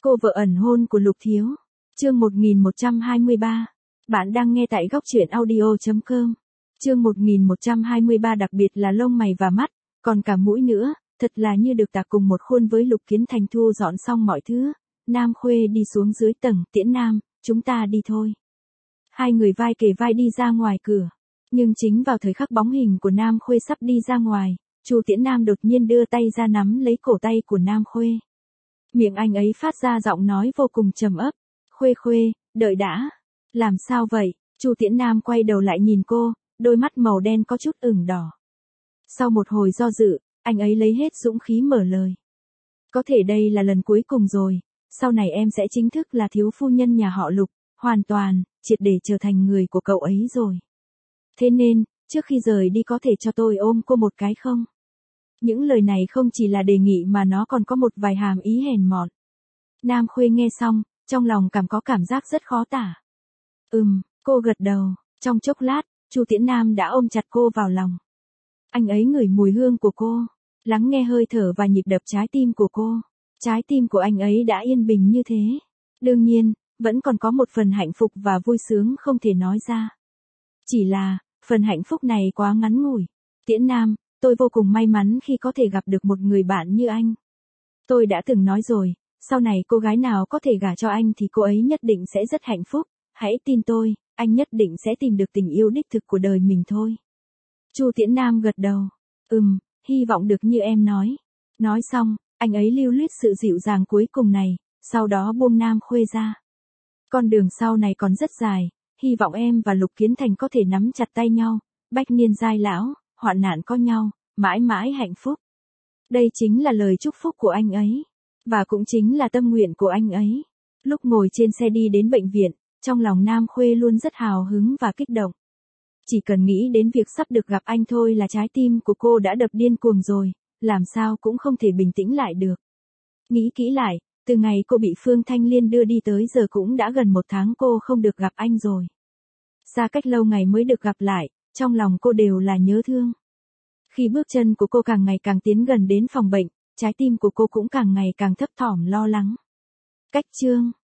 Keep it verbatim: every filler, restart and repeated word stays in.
Cô vợ ẩn hôn của Lục Thiếu. Chương một nghìn một trăm hai mươi ba. Bạn đang nghe tại góc truyện audio chấm com. Chương một nghìn một trăm hai mươi ba đặc biệt là lông mày và mắt, còn cả mũi nữa, thật là như được tạc cùng một khuôn với Lục Kiến Thành. Thu dọn xong mọi thứ, Nam Khuê đi xuống dưới tầng. Tiễn Nam, chúng ta đi thôi. Hai người vai kề vai đi ra ngoài cửa. Nhưng chính vào thời khắc bóng hình của Nam Khuê sắp đi ra ngoài, Chu Tiễn Nam đột nhiên đưa tay ra nắm lấy cổ tay của Nam Khuê. Miệng anh ấy phát ra giọng nói vô cùng trầm ấp. Khuê Khuê, đợi đã. Làm sao vậy? Chu Tiễn Nam quay đầu lại nhìn cô, đôi mắt màu đen có chút ửng đỏ. Sau một hồi do dự, anh ấy lấy hết dũng khí mở lời. Có thể đây là lần cuối cùng rồi, sau này em sẽ chính thức là thiếu phu nhân nhà họ Lục, hoàn toàn, triệt để trở thành người của cậu ấy rồi. Thế nên, trước khi rời đi có thể cho tôi ôm cô một cái không? Những lời này không chỉ là đề nghị mà nó còn có một vài hàm ý hèn mọn. Nam Khuê nghe xong, trong lòng cảm có cảm giác rất khó tả. Ừm, cô gật đầu, trong chốc lát, Chu Tiễn Nam đã ôm chặt cô vào lòng. Anh ấy ngửi mùi hương của cô, lắng nghe hơi thở và nhịp đập trái tim của cô. Trái tim của anh ấy đã yên bình như thế. Đương nhiên, vẫn còn có một phần hạnh phúc và vui sướng không thể nói ra. Chỉ là, phần hạnh phúc này quá ngắn ngủi. Tiễn Nam, tôi vô cùng may mắn khi có thể gặp được một người bạn như anh. Tôi đã từng nói rồi, sau này cô gái nào có thể gả cho anh thì cô ấy nhất định sẽ rất hạnh phúc. Hãy tin tôi, anh nhất định sẽ tìm được tình yêu đích thực của đời mình thôi. Chu Tiễn Nam gật đầu. Ừm, hy vọng được như em nói. Nói xong, anh ấy lưu luyết sự dịu dàng cuối cùng này, sau đó buông Nam Khuê ra. Con đường sau này còn rất dài, hy vọng em và Lục Kiến Thành có thể nắm chặt tay nhau, bách niên giai lão, hoạn nạn có nhau, mãi mãi hạnh phúc. Đây chính là lời chúc phúc của anh ấy, và cũng chính là tâm nguyện của anh ấy. Lúc ngồi trên xe đi đến bệnh viện, trong lòng Nam Khuê luôn rất hào hứng và kích động. Chỉ cần nghĩ đến việc sắp được gặp anh thôi là trái tim của cô đã đập điên cuồng rồi, làm sao cũng không thể bình tĩnh lại được. Nghĩ kỹ lại, từ ngày cô bị Phương Thanh Liên đưa đi tới giờ cũng đã gần một tháng cô không được gặp anh rồi. Xa cách lâu ngày mới được gặp lại, trong lòng cô đều là nhớ thương. Khi bước chân của cô càng ngày càng tiến gần đến phòng bệnh, trái tim của cô cũng càng ngày càng thấp thỏm lo lắng. Cách chương